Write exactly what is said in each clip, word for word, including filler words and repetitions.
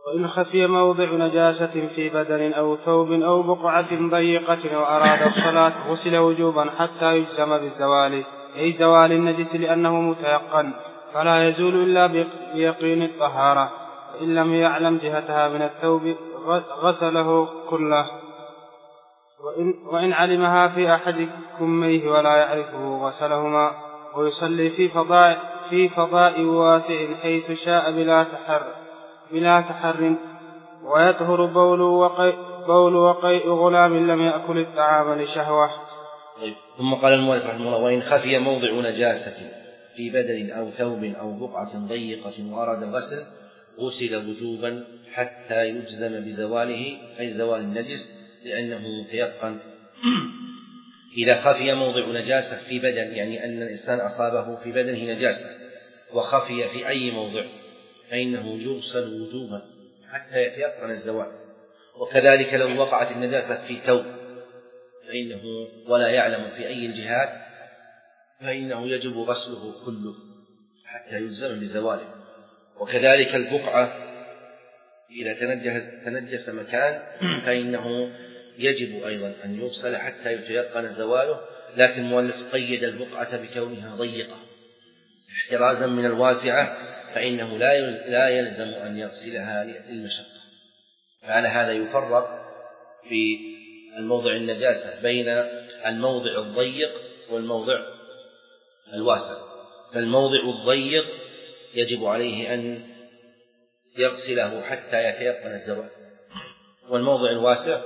وإن خفي موضع نجاسة في بدن أو ثوب أو بقعة ضيقة أو أراد الصلاة غسل وجوبا حتى يجزم بالزوال، أي زوال النجس لأنه متيقن فلا يزول إلا بيقين الطهارة. وإن لم يعلم جهتها من الثوب غسله كله، وإن, وإن علمها في أحد كميه ولا يعرفه غسلهما. ويصلي في فضاء, في فضاء واسع حيث شاء بلا تحر, بلا تحر ويطهر بول وقيء, بول وقيء غلام لم يأكل الطعام لشهوة. ثم قال المؤلف رحمه الله: وإن خفي موضع نجاسة في بدن أو ثوب أو بقعة ضيقة وأراد الغسل غسل وجوبا حتى يجزم بزواله، أي زوال النجس لأنه متيقن. إذا خفي موضع نجاسة في بدن، يعني أن الإنسان أصابه في بدنه نجاسة وخفي في أي موضع، فإنه يغسل وجوبا حتى يتيقن الزوال. وكذلك لو وقعت النجاسة في ثوب فإنه ولا يعلم في أي الجهات فإنه يجب غسله كله حتى يجزم بزواله. وكذلك البقعة إذا تنجس مكان فإنه يجب أيضا أن يغسل حتى يتيقن زواله، لكن المؤلف قيد البقعة بكونها ضيقة احترازا من الواسعة، فإنه لا يلزم أن يغسلها للمشقة. فعلى هذا يفرق في الموضع النجاسة بين الموضع الضيق والموضع الواسع. فالموضع الضيق يجب عليه أن يغسله حتى يتيقن الزوال، والموضع الواسع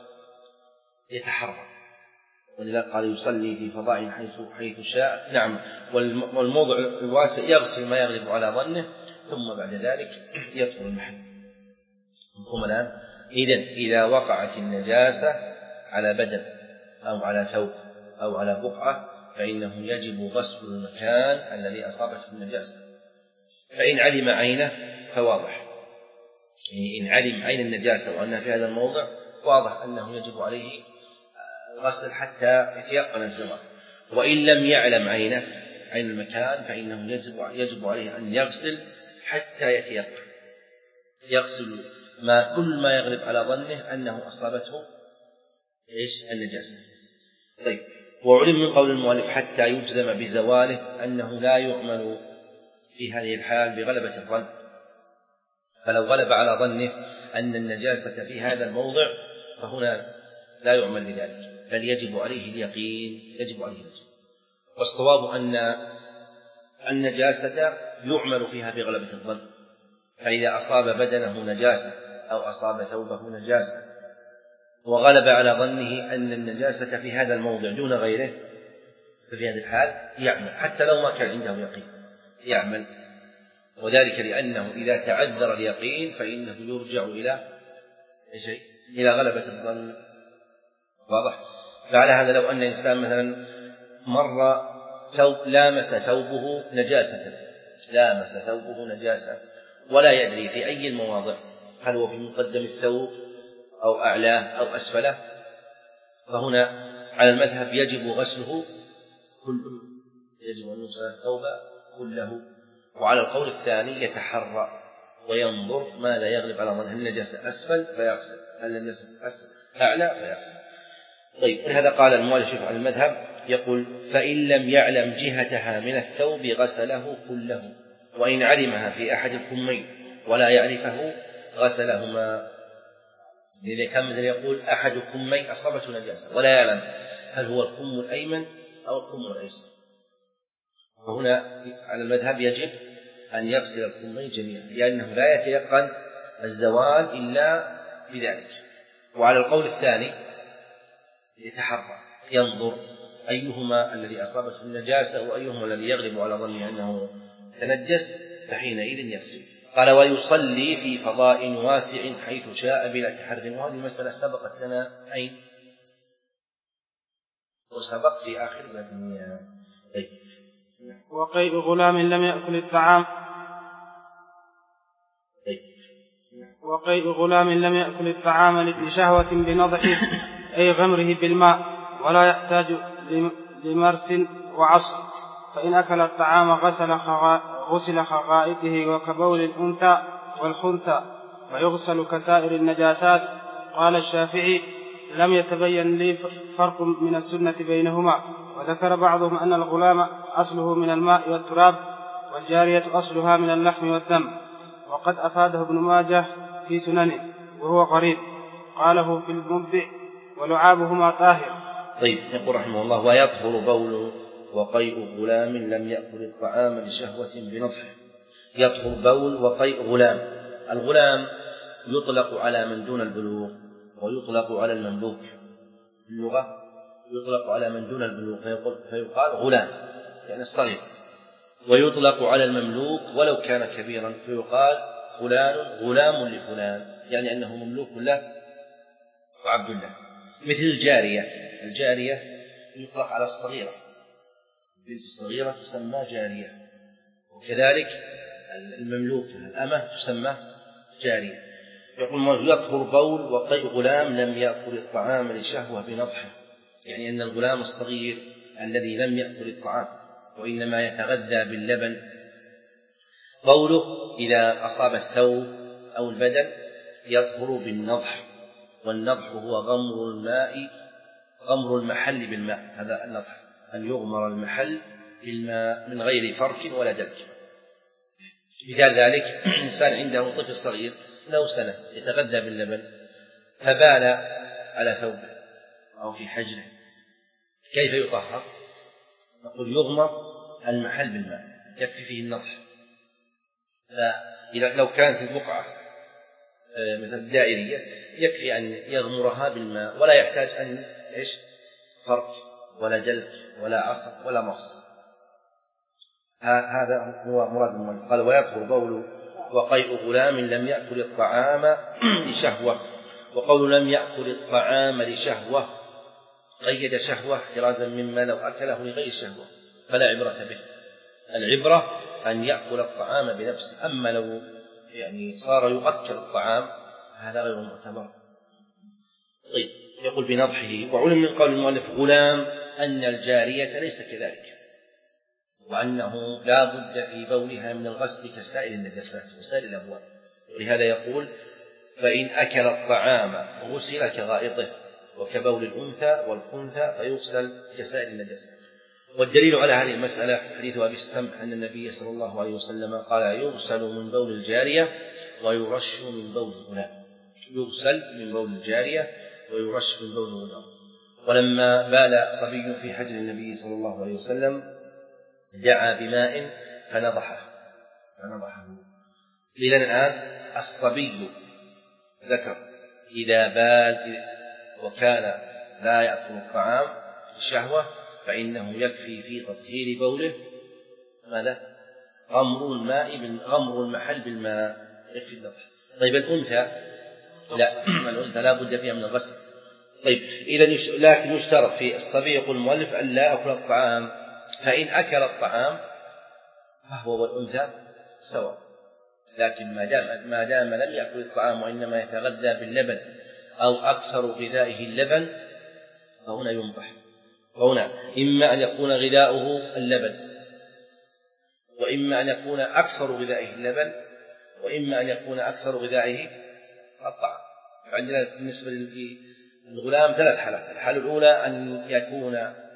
يتحرك، ولذا قال يصلي في فضاء حيث, حيث شاء. نعم، والموضع الواسع يغسل ما يغلب على ظنه ثم بعد ذلك يطهر المحل. مفهوم الآن؟ إذن إذا وقعت النجاسة على بدن أو على ثوب أو على بقعة فإنه يجب غسل المكان الذي أصابته النجاسة. فإن علم عينه فواضح، يعني إن علم عين النجاسة وأنها في هذا الموضع واضح أنه يجب عليه الغسل حتى يتيقن الزوال. وإن لم يعلم عينه عين المكان فإنه يجب, يجب عليه أن يغسل حتى يتيقن، يغسل ما كل ما يغلب على ظنه أنه أصابته إيش النجاسة. طيب، وعلم من قول المؤلف حتى يجزم بزواله أنه لا يعمل في هذه الحال بغلبة الظن، فلو غلب على ظنه أن النجاسة في هذا الموضع فهنا لا يعمل بذلك، بل يجب عليه اليقين، يجب عليه اليقين. والصواب أن النجاسة يعمل فيها بغلبة الظن، فإذا أصاب بدنه نجاسة أو أصاب ثوبه نجاسة وغلب على ظنه أن النجاسة في هذا الموضع دون غيره ففي هذه الحال يعمل حتى لو ما كان عنده يقين، يعمل. وذلك لأنه إذا تعذر اليقين فإنه يرجع إلى شيء إلى غلبة الظن. واضح؟ فعلى هذا لو أن إنسان مثلا مر ثوب لامس ثوبه نجاسة لامس ثوبه نجاسة ولا يدري في أي المواضع، هل هو في مقدم الثوب أو أعلاه أو أسفله، فهنا على المذهب يجب غسله كله، يجب أن يغسل الثوب كله. وعلى القول الثاني يتحرى وينظر ماذا يغلب على ظنه، النجاسة أسفل فيغسل، هل النجاسة أعلى فيغسل. طيب، ولهذا قال المؤلف على المذهب يقول: فإن لم يعلم جهتها من الثوب غسله كله، وإن علمها في أحد الكمين ولا يعرفه غسلهما. إذا كان مثل يقول أحد الكمين أصابته نجاسة ولا يعلم هل هو الكم الأيمن أو الكم الأيسر، فهنا على المذهب يجب أن يغسل الكمين جميعا، لأنه لا يتيقن الزوال إلا بذلك. وعلى القول الثاني يتحرى ينظر أيهما الذي أصابته النجاسة وأيهما الذي يغلب على ظنه أنه تنجس، فحينئذ يغسل. قال: ويصلي في فضاء واسع حيث شاء بلا تحر. وهذه المسألة سبقت لنا أين؟ وسبق في آخر باب النية. طيب. وقيء غلام لم يأكل الطعام. طيب. وقيء غلام لم يأكل الطعام لشهوة بنضحه أي غمره بالماء ولا يحتاج لمرس وعصر، فإن أكل الطعام غسل غسل خغائطه وكبول الأنثى والخنثى، ويغسل كسائر النجاسات. قال الشافعي: لم يتبين لي فرق من السنة بينهما. وذكر بعضهم أن الغلام أصله من الماء والتراب، والجارية أصلها من اللحم والدم، وقد أفاده ابن ماجه في سننه وهو غريب، قاله في المبدع: ولعابهما طاهر. طيب، يقول رحمه الله: ويطهر بول وقيء غلام لم يأكل الطعام لشهوة بنضحه. يطهر بول وقيء غلام. الغلام يطلق على من دون البلوغ، ويطلق على المملوك. اللغة يطلق على من دون البلوغ فيقال غلام يعني الصغير، ويطلق على المملوك ولو كان كبيرا فيقال فلان غلام لفلان، يعني أنه مملوك له وعبد له. مثل الجارية. الجارية يطلق على الصغيرة، بنت الصغيرة تسمى جارية، وكذلك المملوك الأمة تسمى جارية. يقول: يطهر بول وقيء غلام لم يأكل الطعام لشهوة بنضحه، يعني أن الغلام الصغير الذي لم يأكل الطعام وإنما يتغذى باللبن، بوله إذا أصاب الثوب أو البدن يطهر بالنضح، والنضح هو غمر الماء غمر المحل بالماء. هذا النضح، أن يغمر المحل بالماء من غير فرك ولا دلك. مثال ذلك: إنسان عنده طفل صغير له سنة يتغذى باللبن فبال على ثوبه أو في حجره، كيف يطهر؟ نقول: يغمر المحل بالماء، يكفي فيه النضح. فإذا لو كانت البقعة مثل دائرية يكفي أن يغمرها بالماء ولا يحتاج أن إيش فرك ولا جلد ولا عصر ولا مص. هذا هو مراد المؤلف. قال: ويطهر بول وقيء غلام لم يأكل الطعام لشهوة. وقول لم يأكل الطعام لشهوة قيد شهوة احترازا مما لو أكله لغير شهوة فلا عبرة به. العبرة أن يأكل الطعام بنفسه، أما لو يعني صار يؤكل الطعام هذا غير معتبر. طيب، يقول بنضحه. وعلم من قول المؤلف غلام أن الجارية ليس كذلك، وأنه لا بد في بولها من الغسل كسائر النجاسات وسائر الأبواب. ولهذا يقول: فإن أكل الطعام غسل كغائطه، وكبول الأنثى والخنثى فيغسل كسائر النجاسات. والدليل على هذه المسألة حديث أبي السمح أن النبي صلى الله عليه وسلم قال: يغسل من بول الجارية ويرش من بول الغلام. يغسل من بول الجارية ويرش من بول الغلام. ولما بال صبي في حجر النبي صلى الله عليه وسلم دعا بماء فنضحه فنضحه إذن الآن الصبي ذكر إذا بال وكان لا يأكل الطعام الشهوة فإنه يكفي في تطهير بوله ماذا؟ غمر الماء غمر المحل بالماء، يكفي النضح. طيب الأنثى لا، الأنثى لا بد فيها من الغسل. طيب إذا يش... لكن يشترط في الصبي يقول المؤلف أن لا يأكل الطعام، فإن أكل الطعام فهو والأنثى سواء، لكن ما دام ما دام لم يأكل الطعام وإنما يتغذى باللبن أو أكثر غذائه اللبن فهنا ينضح. وهنا إما أن يكون غذاؤه اللبن، وإما أن يكون أكثر غذائه اللبن، وإما أن يكون أكثر غذائه الطعام. عندنا بالنسبة للغلام ثلاث حالات. الحالة الأولى أن يكون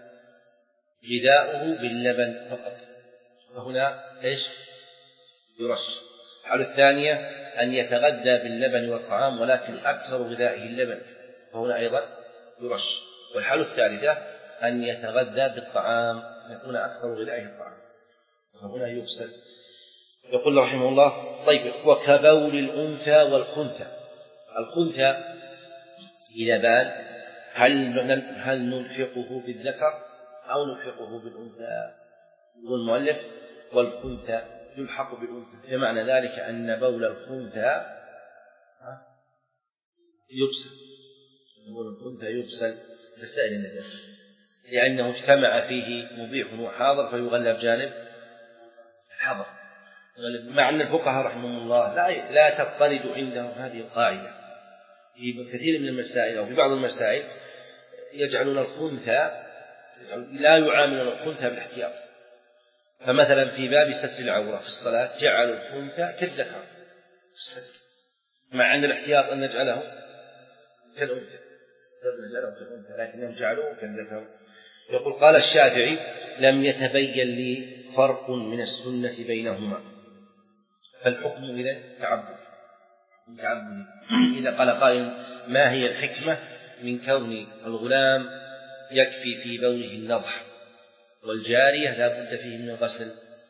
غذاؤه باللبن فقط، فهنا إيش؟ يرش. الحالة الثانية أن يتغذى باللبن والطعام ولكن أكثر غذائه اللبن، فهنا أيضا يرش. والحالة الثالثة أن يتغذى بالطعام يكون أكثر غذائه الطعام، فهنا يغسل. يقول رحمه الله: طيب، وكبول الأنثى والخنثى. الخنثى إذا بال هل هل نلحقه بالذكر أو نلحقه بالأنثى؟ يقول المؤلف: والخنثى يلحق بالأنثى، فمعنى ذلك أن بول الخنثى يغسل، بول الخنثى يغسل كسائر النجاسة، لأنه اجتمع فيه مبيح وحاضر فيغلب جانب الحظر. مع أن الفقهاء رحمهم الله لا لا تضطرد عندهم هذه القاعدة في كثير من المسائل، أو في بعض المسائل يجعلون الخنثى لا يعاملون الخنثى بالاحتياط. فمثلا في باب ستر العورة في الصلاة جعلوا الخنثى كالذكر في الستر، مع أن الاحتياط أن نجعله كالأنثى نجعله كالأنثى لكنهم جعلوه كالذكر. يقول قال الشافعي لم يتبين لي فرق من السنة بينهما، فالحكم إذن تعبدي تعبدي. إذا قال قائل ما هي الحكمة من كون الغلام يكفي في بوله النضح والجارية لا بد فيه من الغسل،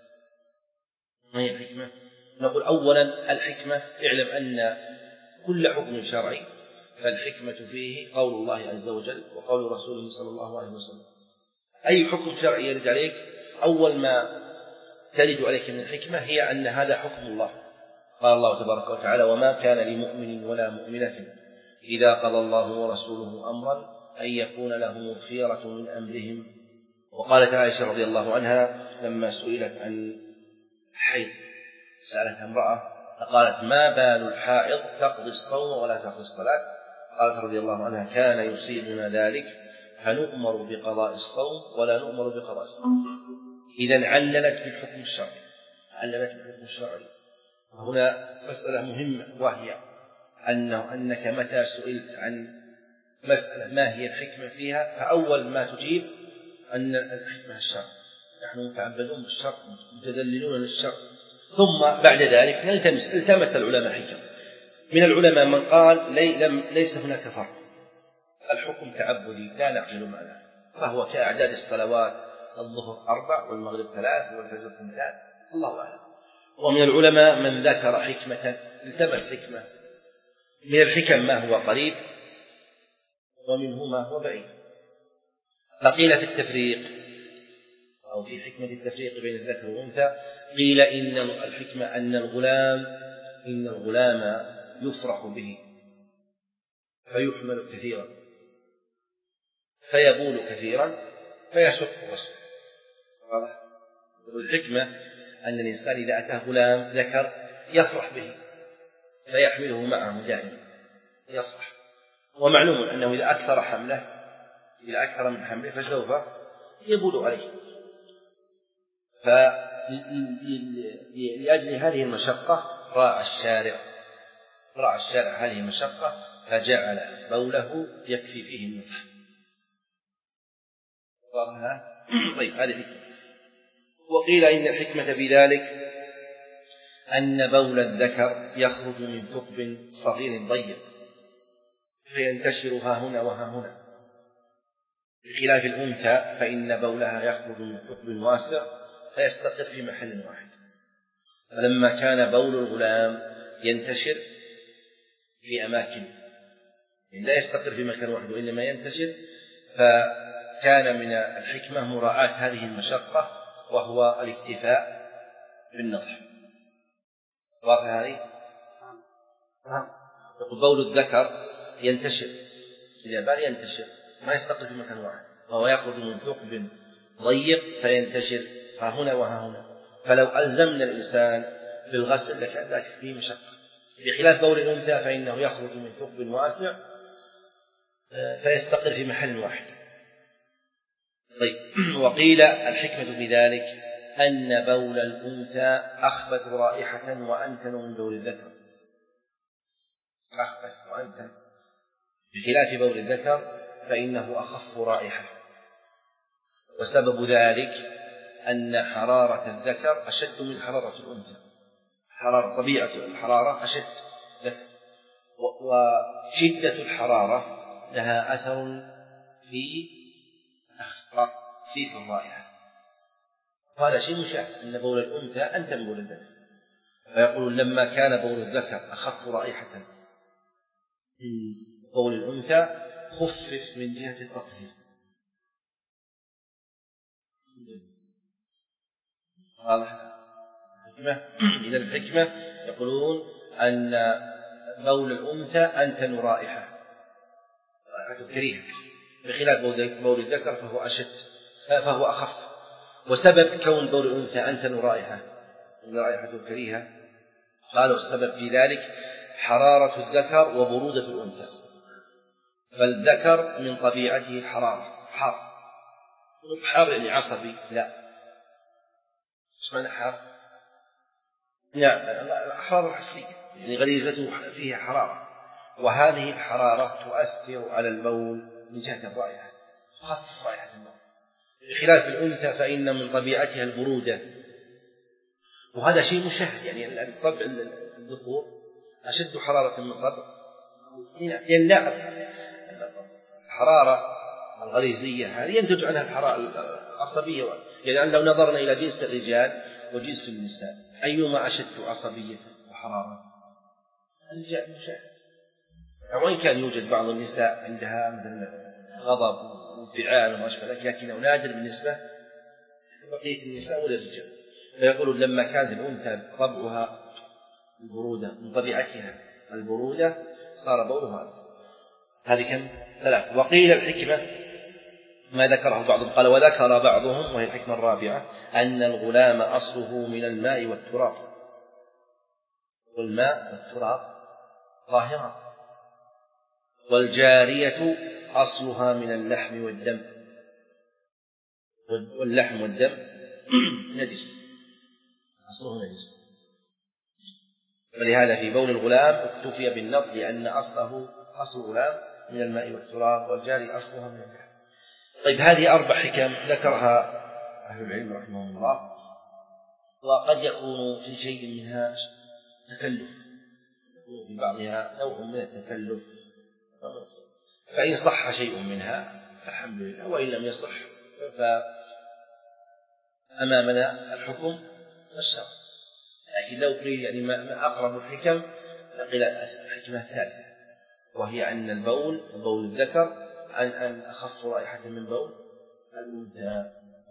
ما هي الحكمة؟ نقول أولا الحكمة اعلم أن كل حكم شرعي فالحكمة فيه قول الله عز وجل وقول رسوله صلى الله عليه وسلم. أي حكم شرعي يرد عليك أول ما ترد عليك من الحكمة هي أن هذا حكم الله. قال الله تبارك وتعالى وما كان لمؤمن ولا مؤمنة إذا قضى الله ورسوله أمرا أن يكون لهم الخيرة من أمرهم. وقالت عائشة رضي الله عنها لما سئلت عن الحيض سألتها امرأة فقالت ما بال الحائض تقضي الصوم ولا تقضي الصلاة؟ قالت رضي الله عنها كان يصيبنا ذلك فنؤمر بقضاء الصوم ولا نؤمر بقضاء الصلاة. إذن عللت بالحكم الشرعي عللت بالحكم الشرعي. هنا مسألة مهمة وهي أنه أنك متى سئلت عن مسألة ما هي الحكمة فيها فأول ما تجيب أن الحكمة الشرع، نحن متعبدون بالشرع متذللون للشرع. ثم بعد ذلك التمس التمس العلماء حكم. من العلماء من قال لي لم ليس هناك فرق، الحكم تعبدي لا نعقل معناه فهو كأعداد الصلوات الظهر أربع والمغرب ثلاث والفجر اثنتان الله أعلم. ومن العلماء من ذكر حكمة التمس حكمة. من الحكم ما هو قريب ومنه ما هو بعيد. فقيل في التفريق أو في حكمة التفريق بين الذكر والأنثى قيل إن الحكمة أن الغلام إن الغلام يفرح به فيحمل كثيرا فيبول كثيرا فيشق غسله. واضح؟ والحكمة أن الإنسان إذا أتاه غلام ذكر يفرح به فيحمله معه دائما يفرح. ومعلوم أنه إذا أكثر حمله إذا أكثر من حمله فسوف يبول عليه. فلأجل هذه المشقة راعى الشارع راعى الشارع هذه المشقة فجعل بوله يكفي فيه النضح. طيب هذه حكمة. وقيل إن الحكمة بذلك أن بول الذكر يخرج من ثقب صغير ضيق فينتشر ها هنا وها هنا، بخلاف الأنثى فإن بولها يخرج من ثقب واسع فيستقر في محل واحد. فلما كان بول الغلام ينتشر في أماكن لا يستقر في مكان واحد وإنما ينتشر، فكان من الحكمة مراعاة هذه المشقة وهو الاكتفاء بالنضح. واضح هذه؟ يقول بول الذكر ينتشر إذا بال ينتشر ما يستقر في مكان واحد وهو يخرج من ثقب ضيق فينتشر ها هنا وها هنا. فلو ألزمنا الإنسان بالغسل لكان ذلك فيه مشقة، بخلاف بول الأنثى فإنه يخرج من ثقب واسع فيستقر في محل واحد. طيب وقيل الحكمة بذلك أن بول الأنثى أخبث رائحة وأنتن من بول الذكر أخبث وأنتن، بخلاف بول الذكر فإنه أخف رائحة. وسبب ذلك أن حرارة الذكر أشد من حرارة الأنثى، حرارة طبيعة الحرارة أشد ذكر، وشدة الحرارة لها أثر في تخفيف الرائحة. هذا شيء مشاهد أن بول الأنثى أنتن من بول الذكر. فيقول لما كان بول الذكر أخف رائحة من بول الأنثى خفف من جهة التطهير. واضح؟ الحكمة إذا الحكمة يقولون أن بول الأنثى أنتن رائحة رائحة كريهة، بخلاف بول الذكر فهو أشد فهو أخف. وسبب كون بول الأنثى أنتن رائحة رائحة كريهة قالوا السبب في ذلك حرارة الذكر وبرودة الأنثى. فالذكر من طبيعته الحرارة حار حار يعني عصبي لا ايش معنى حار؟ نعم الحرارة الحسية يعني غريزته فيها حرارة، وهذه الحرارة تؤثر على البول من جهة الرائحة، تخفف رائحة البول، بخلاف الأنثى فإن من طبيعتها البرودة، وهذا شيء مشاهد. يعني طبع الذكور أشد حرارة من طبع لأن الحرارة الغريزية هذه ينتج عنها الحرارة العصبية. يعني لو نظرنا إلى جنس الرجال وجنس النساء أيما أشد عصبية وحرارة؟ الرجال مشاهد. وإن كان يوجد بعض النساء عندها مثل غضب وانفعال وما أشبه ذلك، لكنه نادر بالنسبة لبقية النساء والرجال. فيقولون لما كانت الأنثى طبعها البرودة من طبيعتها البرودة صار بولها أكثر. هذه كم؟ ثلاث. وقيل الحكمة ما ذكره بعضهم، قال وذكر بعضهم وهي الحكمة الرابعة أن الغلام أصله من الماء والتراب، والماء والتراب طاهرة، والجارية أصلها من اللحم والدم، واللحم والدم نجس، أصله نجس. ولهذا في بول الغلام اكتفي بالنضح لأن أصله أصل الغلام من الماء والتراب، والجاري أصلها من اللحم. طيب هذه أربع حكم ذكرها أهل العلم رحمهم الله، وقد يكون في شيء منها تكلف، في بعضها نوع من التكلف، فإن صح شيء منها فالحمد لله، وإن لم يصح فأمامنا الحكم والشرع. لكن لو قيل يعني ما أقرب الحكم لقيل الحكمة الثالثة، وهي أن البول بول الذكر أن أن أخف رائحة من بول الأنثى.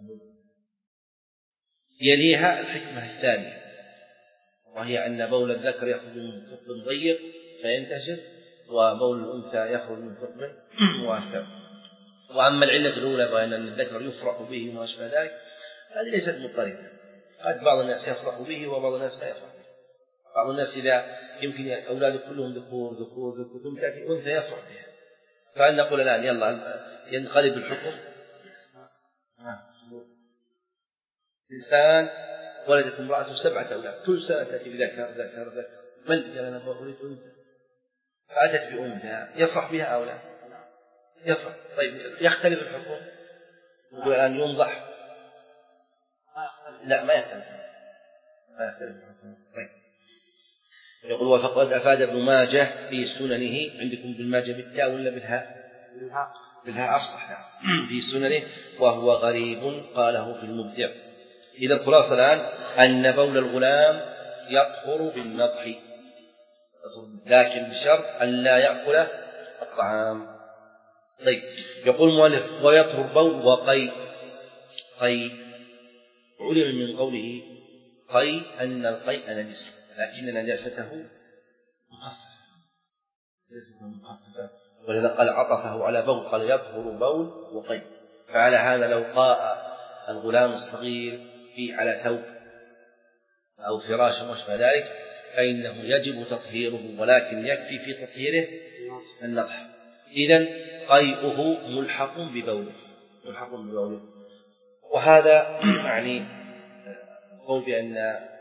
يليها الحكمة الثانية، وهي أن بول الذكر يخرج من ثقب ضيق فينتشر، وبول الأنثى يخرج من ثقب واسع. وأما العلة الأولى بأن الذكر يفرح به وما أشبه ذلك هذه ليست مضطردة، قد بعض الناس يفرح به وبعض الناس ما يفرح به. بعض الناس إذا يمكن أولاده كلهم ذكور ذكور ذكور ثم تأتي أنثى يفرح بها، فأن نقول الآن يلا ينقلب الحكم. إنسان ولدت امرأته سبعة أولاد، كل سنة تأتي بذكر ذكر ذكر، من قال أنا أريد أنثى؟ فأتت بأنثى يفرح بها أو لا؟ يفرح. طيب يختلف الحكم؟ نقول الآن ينضح؟ لا، ما يختلف، ما يختلف الحكم. طيب يقول وفقد أفاد ابن ماجه في سننه، عندكم ابن ماجه بالتاء ولا بالهاء؟ بالهاء، بالهاء أفصح، في سننه وهو غريب قاله في المبدع. إذا الخلاصة الآن أن بول الغلام يطهر بالنضح، لكن بشرط أن لا يأكل الطعام. طيب يقول المؤلف ويطهر بول وقي. قي علم من قوله قي أن القيء نجس، لكن نجاسته مخففة، نجاسته مخففة، ولذا قال عطفه على بول، قال يطهر بول وقي. فعلى هذا لو قاء الغلام الصغير في على ثوب أو فراش وما ذلك فإنه يجب تطهيره، ولكن يكفي في تطهيره النضح. إذن قيئه ملحق ببوله، ملحق ببوله. وهذا يعني قول بأن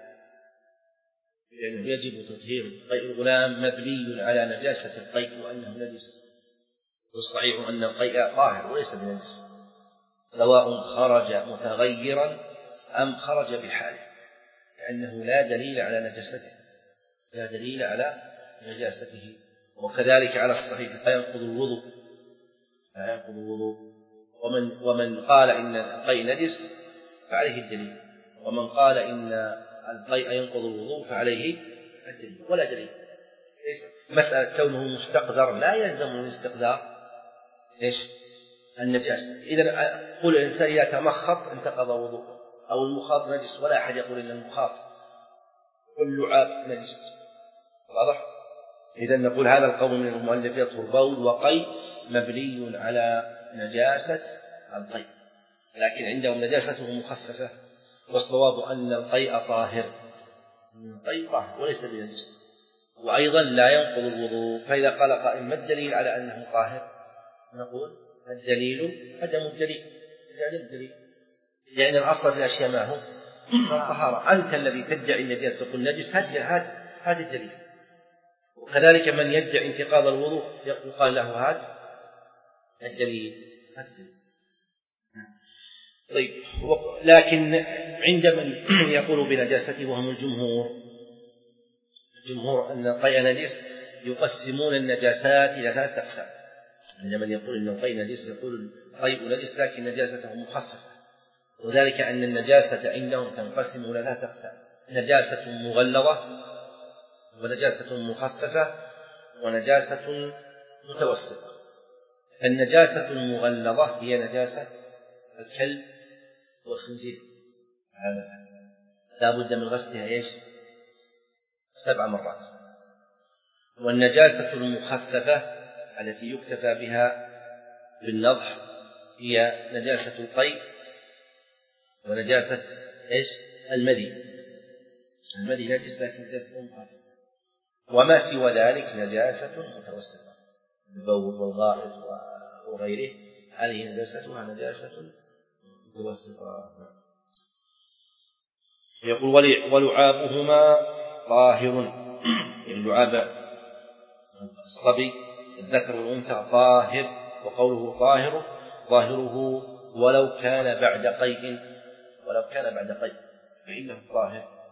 بأنه يجب تطهيره. قيء الغلام مبني على نجاسة القيء وأنه نجس، والصحيح أن القيء طاهر وليس بنجس، سواء خرج متغيرا أم خرج بحاله، لأنه لا دليل على نجاسته، لا دليل على نجاسته. وكذلك على الصحيح لا ينقض الوضوء، لا ينقض الوضوء. ومن ومن قال إن القيء نجس فعليه الدليل، ومن قال إن القيء ينقض الوضوء فعليه الدليل، ولا دليل. مسألة كونه مستقذر لا يلزم من استقذار إيش؟ النجاسة. إذا قل الإنسان إذا تمخط انتقض وضوءه، أو المخاط نجس، ولا أحد يقول إن المخاط واللعاب نجس. واضح؟ إذا نقول هذا القول من المؤلف يطهر بول وقي مبني على نجاسة القيء، لكن عندهم نجاسته مخففة، والصواب أن القيء طاهر، القيء طاهر وليس بنجس، وأيضا لا ينقض الوضوء. فإذا قال قائل ما الدليل على أنه طاهر؟ نقول الدليل عدم الدليل، عدم الدليل، لأن الأصل في الأشياء ما هو الطهارة. أنت الذي تدعي النجاسة تقول نجس، هات هات هات الدليل، وكذلك من يدعي انتقاض الوضوء يقال له هات الدليل هات الدليل. طيب، لكن عند من يقول بنجاسته وهم الجمهور، الجمهور أن القيء نجس يقسمون النجاسات إلى ثلاثة أقسام. عند من يقول أن القيء نجس يقول القيء نجس لكن نجاسته مخففة، وذلك أن النجاسة عندهم تنقسم إلى ثلاثة أقسام: نجاسة مغلظة، ونجاسة مخففة، ونجاسة متوسطة. النجاسة المغلظة هي نجاسة الكلب والخنزير، لا بد من غسلها ايش؟ سبع مرات. والنجاسة المخففة التي يكتفى بها بالنضح هي نجاسة القيء ونجاسة ايش؟ المذي. المذي نجس لكن نجاسة مخففة. وما سوى ذلك نجاسة متوسطة، البول والغائط وغيره، هذه نجاستها نجاسة متوسطة. يقول ولعابهما طاهر، اللعاب الصبي الذكر والأنثى طاهر، وقوله طاهر ظاهره ولو كان بعد قيء، ولو كان بعد قيء فإنه طاهر.